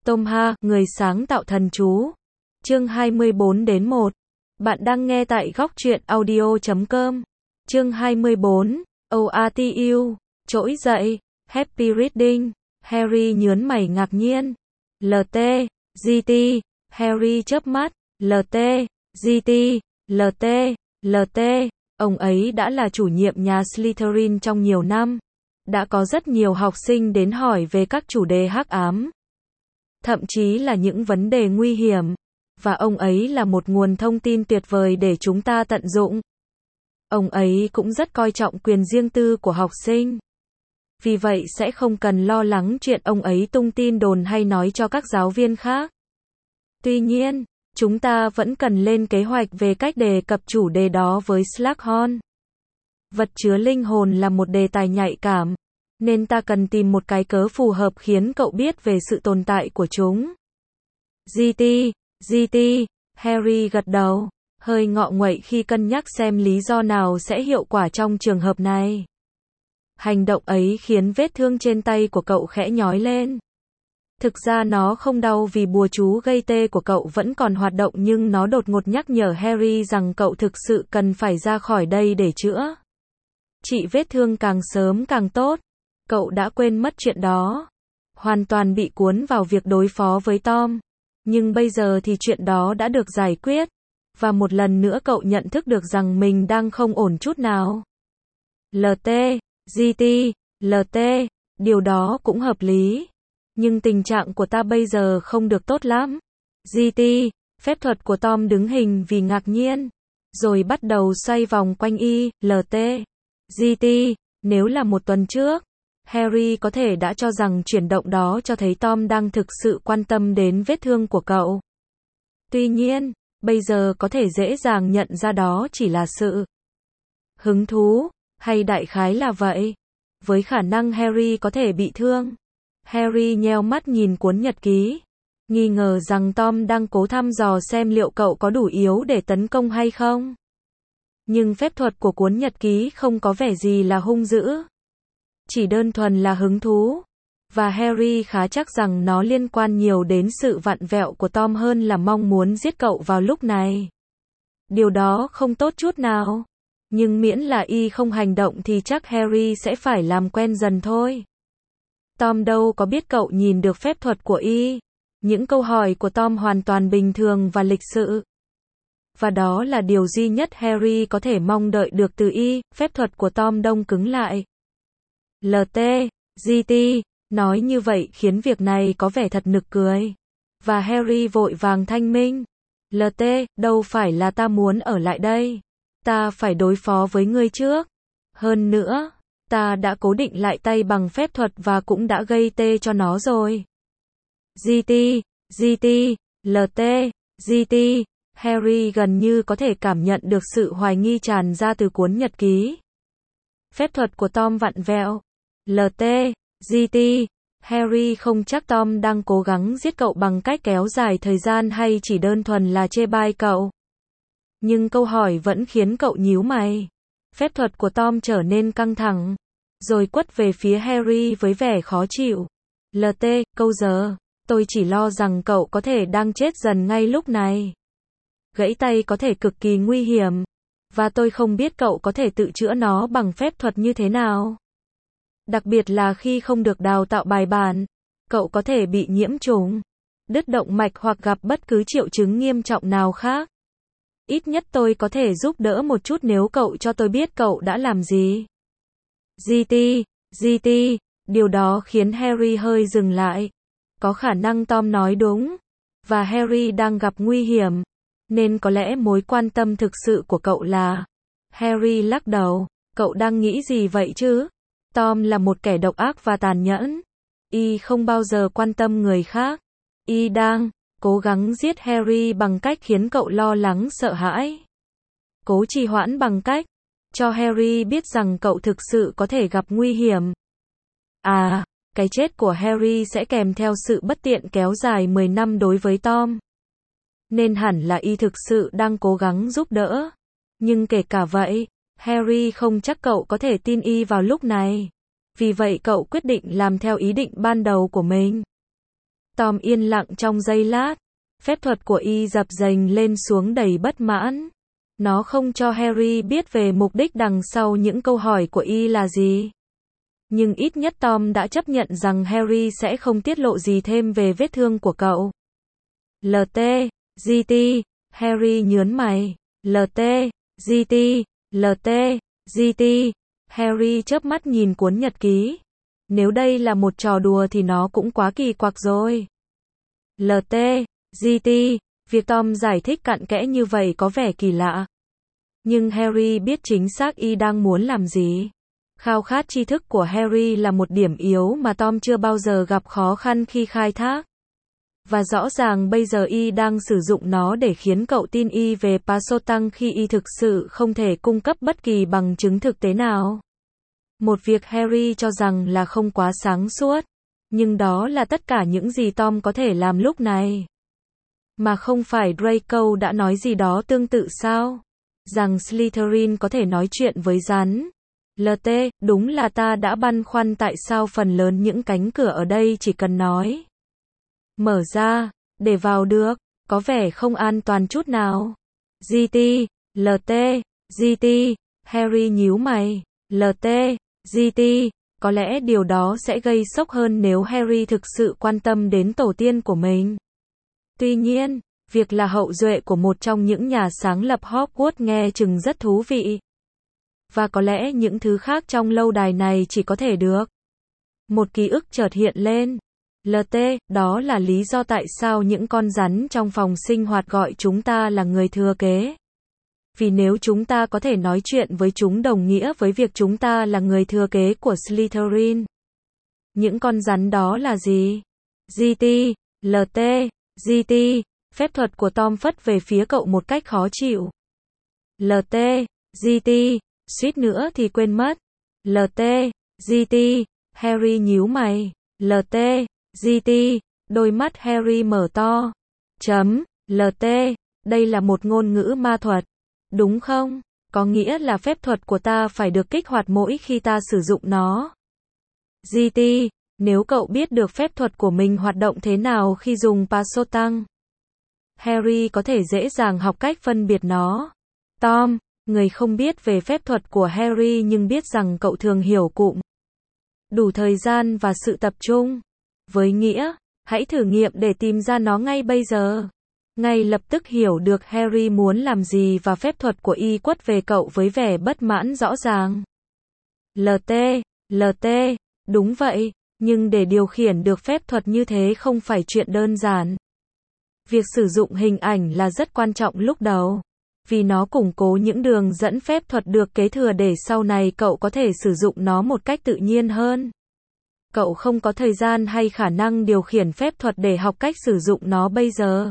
Tom Ha, người sáng tạo thần chú. Chương 24-1. Bạn đang nghe tại góc truyện audio.com. Chương 24. OATU. Trỗi dậy. Happy reading. Harry nhớn mày ngạc nhiên. LT. GT. Harry chớp mắt. LT. GT. LT. LT. Ông ấy đã là chủ nhiệm nhà Slytherin trong nhiều năm. Đã có rất nhiều học sinh đến hỏi về các chủ đề hắc ám. Thậm chí là những vấn đề nguy hiểm. Và ông ấy là một nguồn thông tin tuyệt vời để chúng ta tận dụng. Ông ấy cũng rất coi trọng quyền riêng tư của học sinh. Vì vậy sẽ không cần lo lắng chuyện ông ấy tung tin đồn hay nói cho các giáo viên khác. Tuy nhiên, chúng ta vẫn cần lên kế hoạch về cách đề cập chủ đề đó với Slughorn. Vật chứa linh hồn là một đề tài nhạy cảm, nên ta cần tìm một cái cớ phù hợp khiến cậu biết về sự tồn tại của chúng. GT, Harry gật đầu, hơi ngọ nguậy khi cân nhắc xem lý do nào sẽ hiệu quả trong trường hợp này. Hành động ấy khiến vết thương trên tay của cậu khẽ nhói lên. Thực ra nó không đau vì bùa chú gây tê của cậu vẫn còn hoạt động, nhưng nó đột ngột nhắc nhở Harry rằng cậu thực sự cần phải ra khỏi đây để chữa. Trị vết thương càng sớm càng tốt. Cậu đã quên mất chuyện đó. Hoàn toàn bị cuốn vào việc đối phó với Tom. Nhưng bây giờ thì chuyện đó đã được giải quyết. Và một lần nữa cậu nhận thức được rằng mình đang không ổn chút nào. LT, GT, LT, điều đó cũng hợp lý. Nhưng tình trạng của ta bây giờ không được tốt lắm. GT, phép thuật của Tom đứng hình vì ngạc nhiên. Rồi bắt đầu xoay vòng quanh y, LT. GT, nếu là một tuần trước, Harry có thể đã cho rằng chuyển động đó cho thấy Tom đang thực sự quan tâm đến vết thương của cậu. Tuy nhiên, bây giờ có thể dễ dàng nhận ra đó chỉ là sự hứng thú, hay đại khái là vậy. Với khả năng Harry có thể bị thương, Harry nheo mắt nhìn cuốn nhật ký, nghi ngờ rằng Tom đang cố thăm dò xem liệu cậu có đủ yếu để tấn công hay không. Nhưng phép thuật của cuốn nhật ký không có vẻ gì là hung dữ. Chỉ đơn thuần là hứng thú. Và Harry khá chắc rằng nó liên quan nhiều đến sự vặn vẹo của Tom hơn là mong muốn giết cậu vào lúc này. Điều đó không tốt chút nào. Nhưng miễn là y không hành động thì chắc Harry sẽ phải làm quen dần thôi. Tom đâu có biết cậu nhìn được phép thuật của y. Những câu hỏi của Tom hoàn toàn bình thường và lịch sự. Và đó là điều duy nhất Harry có thể mong đợi được từ y. Phép thuật của Tom đông cứng lại. LT, GT, nói như vậy khiến việc này có vẻ thật nực cười. Và Harry vội vàng thanh minh. LT, đâu phải là ta muốn ở lại đây. Ta phải đối phó với ngươi trước. Hơn nữa, ta đã cố định lại tay bằng phép thuật và cũng đã gây tê cho nó rồi. GT, LT, GT, Harry gần như có thể cảm nhận được sự hoài nghi tràn ra từ cuốn nhật ký. Phép thuật của Tom vặn vẹo. LT, GT, Harry không chắc Tom đang cố gắng giết cậu bằng cách kéo dài thời gian hay chỉ đơn thuần là chê bai cậu. Nhưng câu hỏi vẫn khiến cậu nhíu mày. Phép thuật của Tom trở nên căng thẳng, rồi quất về phía Harry với vẻ khó chịu. LT, câu giờ, tôi chỉ lo rằng cậu có thể đang chết dần ngay lúc này. Gãy tay có thể cực kỳ nguy hiểm, và tôi không biết cậu có thể tự chữa nó bằng phép thuật như thế nào. Đặc biệt là khi không được đào tạo bài bản, cậu có thể bị nhiễm trùng, đứt động mạch hoặc gặp bất cứ triệu chứng nghiêm trọng nào khác. Ít nhất tôi có thể giúp đỡ một chút nếu cậu cho tôi biết cậu đã làm gì. GT, điều đó khiến Harry hơi dừng lại. Có khả năng Tom nói đúng, và Harry đang gặp nguy hiểm, nên có lẽ mối quan tâm thực sự của cậu là... Harry lắc đầu, cậu đang nghĩ gì vậy chứ? Tom là một kẻ độc ác và tàn nhẫn. Y không bao giờ quan tâm người khác. Y đang cố gắng giết Harry bằng cách khiến cậu lo lắng sợ hãi. Cố trì hoãn bằng cách cho Harry biết rằng cậu thực sự có thể gặp nguy hiểm. Cái chết của Harry sẽ kèm theo sự bất tiện kéo dài 10 năm đối với Tom. Nên hẳn là y thực sự đang cố gắng giúp đỡ. Nhưng kể cả vậy, Harry không chắc cậu có thể tin y vào lúc này. Vì vậy cậu quyết định làm theo ý định ban đầu của mình. Tom yên lặng trong giây lát. Phép thuật của y dập dềnh lên xuống đầy bất mãn. Nó không cho Harry biết về mục đích đằng sau những câu hỏi của y là gì. Nhưng ít nhất Tom đã chấp nhận rằng Harry sẽ không tiết lộ gì thêm về vết thương của cậu. LT, GT, Harry nhớn mày. LT, GT, LT, GT, Harry chớp mắt nhìn cuốn nhật ký. Nếu đây là một trò đùa thì nó cũng quá kỳ quặc rồi. LT, GT, việc Tom giải thích cặn kẽ như vậy có vẻ kỳ lạ. Nhưng Harry biết chính xác y đang muốn làm gì. Khao khát tri thức của Harry là một điểm yếu mà Tom chưa bao giờ gặp khó khăn khi khai thác. Và rõ ràng bây giờ y đang sử dụng nó để khiến cậu tin y về Pasotang khi y thực sự không thể cung cấp bất kỳ bằng chứng thực tế nào. Một việc Harry cho rằng là không quá sáng suốt. Nhưng đó là tất cả những gì Tom có thể làm lúc này. Mà không phải Draco đã nói gì đó tương tự sao? Rằng Slytherin có thể nói chuyện với rắn. LT, đúng là ta đã băn khoăn tại sao phần lớn những cánh cửa ở đây chỉ cần nói mở ra, để vào được, có vẻ không an toàn chút nào. GT, LT, GT, Harry nhíu mày. LT, GT, có lẽ điều đó sẽ gây sốc hơn nếu Harry thực sự quan tâm đến tổ tiên của mình. Tuy nhiên, việc là hậu duệ của một trong những nhà sáng lập Hogwarts nghe chừng rất thú vị. Và có lẽ những thứ khác trong lâu đài này chỉ có thể được. Một ký ức chợt hiện lên. LT, đó là lý do tại sao những con rắn trong phòng sinh hoạt gọi chúng ta là người thừa kế. Vì nếu chúng ta có thể nói chuyện với chúng đồng nghĩa với việc chúng ta là người thừa kế của Slytherin. Những con rắn đó là gì? GT, LT, GT, phép thuật của Tom phất về phía cậu một cách khó chịu. LT, GT, suýt nữa thì quên mất. LT, GT, Harry nhíu mày. LT, GT, đôi mắt Harry mở to. LT, đây là một ngôn ngữ ma thuật. Đúng không? Có nghĩa là phép thuật của ta phải được kích hoạt mỗi khi ta sử dụng nó. GT, nếu cậu biết được phép thuật của mình hoạt động thế nào khi dùng Pasotang, Harry có thể dễ dàng học cách phân biệt nó. Tom, người không biết về phép thuật của Harry nhưng biết rằng cậu thường hiểu cụm đủ thời gian và sự tập trung. Với nghĩa, hãy thử nghiệm để tìm ra nó ngay bây giờ. Ngay lập tức hiểu được Harry muốn làm gì và phép thuật của y quất về cậu với vẻ bất mãn rõ ràng. LT, LT, đúng vậy, nhưng để điều khiển được phép thuật như thế không phải chuyện đơn giản. Việc sử dụng hình ảnh là rất quan trọng lúc đầu. Vì nó củng cố những đường dẫn phép thuật được kế thừa để sau này cậu có thể sử dụng nó một cách tự nhiên hơn. Cậu không có thời gian hay khả năng điều khiển phép thuật để học cách sử dụng nó bây giờ.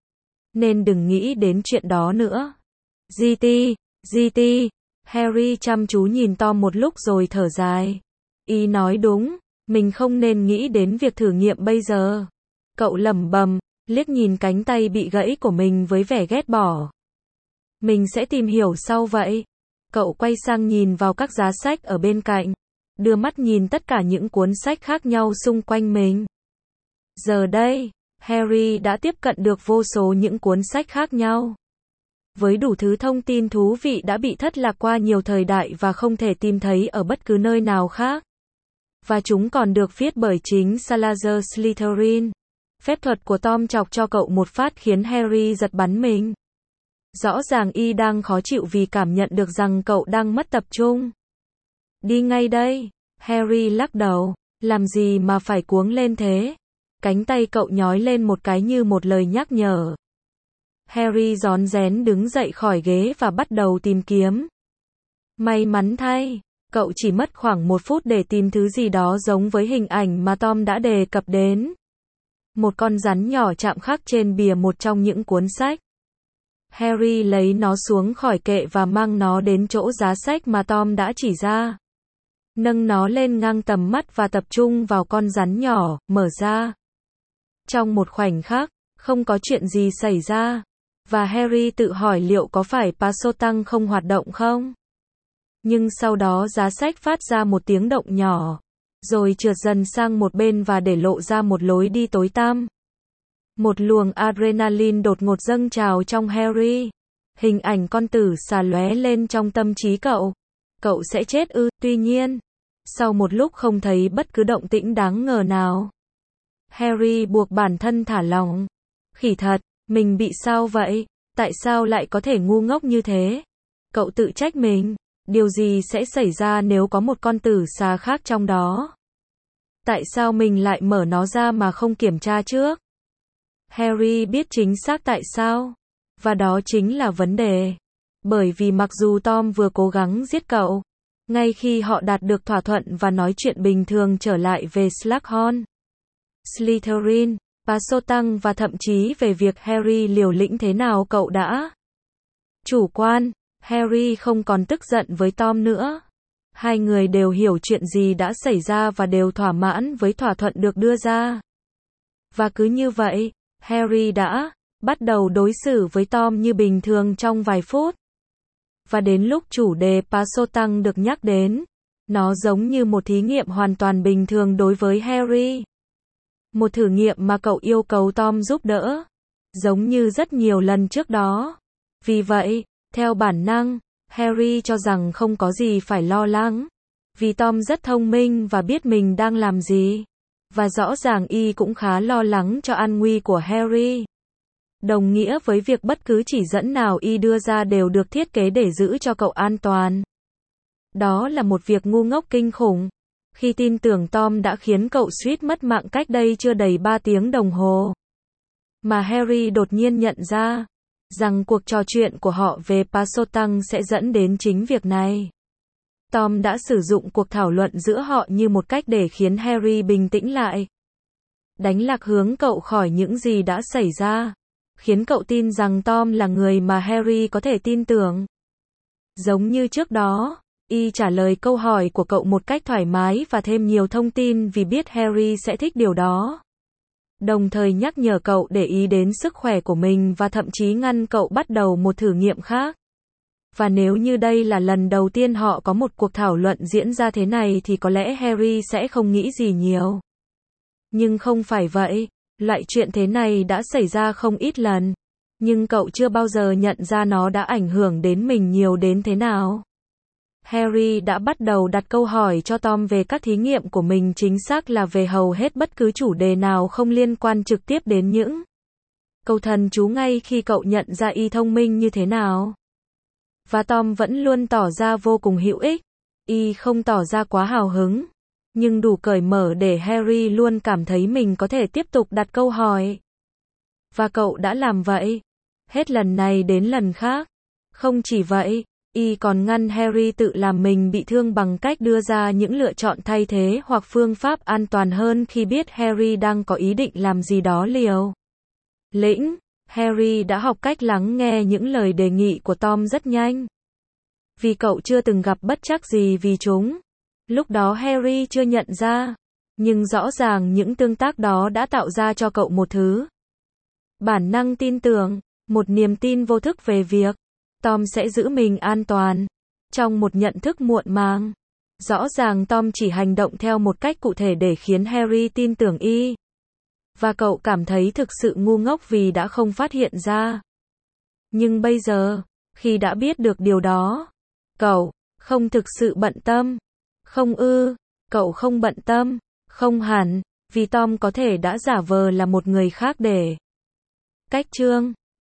Nên đừng nghĩ đến chuyện đó nữa. GT, GT, Harry chăm chú nhìn Tom một lúc rồi thở dài. Y nói đúng, mình không nên nghĩ đến việc thử nghiệm bây giờ. Cậu lẩm bẩm, liếc nhìn cánh tay bị gãy của mình với vẻ ghét bỏ. Mình sẽ tìm hiểu sau vậy. Cậu quay sang nhìn vào các giá sách ở bên cạnh. Đưa mắt nhìn tất cả những cuốn sách khác nhau xung quanh mình. Giờ đây, Harry đã tiếp cận được vô số những cuốn sách khác nhau. Với đủ thứ thông tin thú vị đã bị thất lạc qua nhiều thời đại và không thể tìm thấy ở bất cứ nơi nào khác. Và chúng còn được viết bởi chính Salazar Slytherin. Phép thuật của Tom chọc cho cậu một phát khiến Harry giật bắn mình. Rõ ràng y đang khó chịu vì cảm nhận được rằng cậu đang mất tập trung. Đi ngay đây. Harry lắc đầu. Làm gì mà phải cuống lên thế? Cánh tay cậu nhói lên một cái như một lời nhắc nhở. Harry rón rén đứng dậy khỏi ghế và bắt đầu tìm kiếm. May mắn thay, cậu chỉ mất khoảng 1 phút để tìm thứ gì đó giống với hình ảnh mà Tom đã đề cập đến. Một con rắn nhỏ chạm khắc trên bìa một trong những cuốn sách. Harry lấy nó xuống khỏi kệ và mang nó đến chỗ giá sách mà Tom đã chỉ ra. Nâng nó lên ngang tầm mắt và tập trung vào con rắn nhỏ, mở ra. Trong một khoảnh khắc, không có chuyện gì xảy ra. Và Harry tự hỏi liệu có phải Pasotang không hoạt động không? Nhưng sau đó giá sách phát ra một tiếng động nhỏ. rồi trượt dần sang một bên và để lộ ra một lối đi tối tăm. Một luồng adrenaline đột ngột dâng trào trong Harry. Hình ảnh con tử xà lóe lên trong tâm trí cậu. Cậu sẽ chết ư? Tuy nhiên, sau một lúc không thấy bất cứ động tĩnh đáng ngờ nào, Harry buộc bản thân thả lỏng. Khỉ thật, mình bị sao vậy? Tại sao lại có thể ngu ngốc như thế? Cậu tự trách mình. Điều gì sẽ xảy ra nếu có một con tử xà khác trong đó? Tại sao mình lại mở nó ra mà không kiểm tra trước? Harry biết chính xác tại sao. Và đó chính là vấn đề. Bởi vì mặc dù Tom vừa cố gắng giết cậu, ngay khi họ đạt được thỏa thuận và nói chuyện bình thường trở lại về Slughorn, Slytherin, Pasotang và thậm chí về việc Harry liều lĩnh thế nào cậu đã chủ quan, Harry không còn tức giận với Tom nữa. Hai người đều hiểu chuyện gì đã xảy ra và đều thỏa mãn với thỏa thuận được đưa ra. Và cứ như vậy, Harry đã bắt đầu đối xử với Tom như bình thường trong vài phút. Và đến lúc chủ đề Pasotang được nhắc đến, nó giống như một thí nghiệm hoàn toàn bình thường đối với Harry. Một thử nghiệm mà cậu yêu cầu Tom giúp đỡ, giống như rất nhiều lần trước đó. Vì vậy, theo bản năng, Harry cho rằng không có gì phải lo lắng. Vì Tom rất thông minh và biết mình đang làm gì. Và rõ ràng y cũng khá lo lắng cho an nguy của Harry. Đồng nghĩa với việc bất cứ chỉ dẫn nào y đưa ra đều được thiết kế để giữ cho cậu an toàn. Đó là một việc ngu ngốc kinh khủng. Khi tin tưởng Tom đã khiến cậu suýt mất mạng cách đây chưa đầy 3 tiếng đồng hồ. Mà Harry đột nhiên nhận ra rằng cuộc trò chuyện của họ về Pasotang sẽ dẫn đến chính việc này. Tom đã sử dụng cuộc thảo luận giữa họ như một cách để khiến Harry bình tĩnh lại. Đánh lạc hướng cậu khỏi những gì đã xảy ra. Khiến cậu tin rằng Tom là người mà Harry có thể tin tưởng. Giống như trước đó, y trả lời câu hỏi của cậu một cách thoải mái và thêm nhiều thông tin vì biết Harry sẽ thích điều đó. Đồng thời nhắc nhở cậu để ý đến sức khỏe của mình và thậm chí ngăn cậu bắt đầu một thử nghiệm khác. Và nếu như đây là lần đầu tiên họ có một cuộc thảo luận diễn ra thế này thì có lẽ Harry sẽ không nghĩ gì nhiều. Nhưng không phải vậy. Loại chuyện thế này đã xảy ra không ít lần. Nhưng cậu chưa bao giờ nhận ra nó đã ảnh hưởng đến mình nhiều đến thế nào. Harry đã bắt đầu đặt câu hỏi cho Tom về các thí nghiệm của mình, chính xác là về hầu hết bất cứ chủ đề nào không liên quan trực tiếp đến những câu thần chú ngay khi cậu nhận ra y thông minh như thế nào. Và Tom vẫn luôn tỏ ra vô cùng hữu ích. Y không tỏ ra quá hào hứng, nhưng đủ cởi mở để Harry luôn cảm thấy mình có thể tiếp tục đặt câu hỏi. Và cậu đã làm vậy. Hết lần này đến lần khác. Không chỉ vậy, y còn ngăn Harry tự làm mình bị thương bằng cách đưa ra những lựa chọn thay thế hoặc phương pháp an toàn hơn khi biết Harry đang có ý định làm gì đó liều lĩnh. Harry đã học cách lắng nghe những lời đề nghị của Tom rất nhanh. Vì cậu chưa từng gặp bất trắc gì vì chúng. Lúc đó Harry chưa nhận ra. Nhưng rõ ràng những tương tác đó đã tạo ra cho cậu một thứ bản năng tin tưởng, một niềm tin vô thức về việc Tom sẽ giữ mình an toàn. Trong một nhận thức muộn màng, rõ ràng Tom chỉ hành động theo một cách cụ thể để khiến Harry tin tưởng y. Và cậu cảm thấy thực sự ngu ngốc vì đã không phát hiện ra. Nhưng bây giờ, khi đã biết được điều đó, cậu không thực sự bận tâm. Không ư, cậu không bận tâm, không hẳn, vì Tom có thể đã giả vờ là một người khác để cách chương.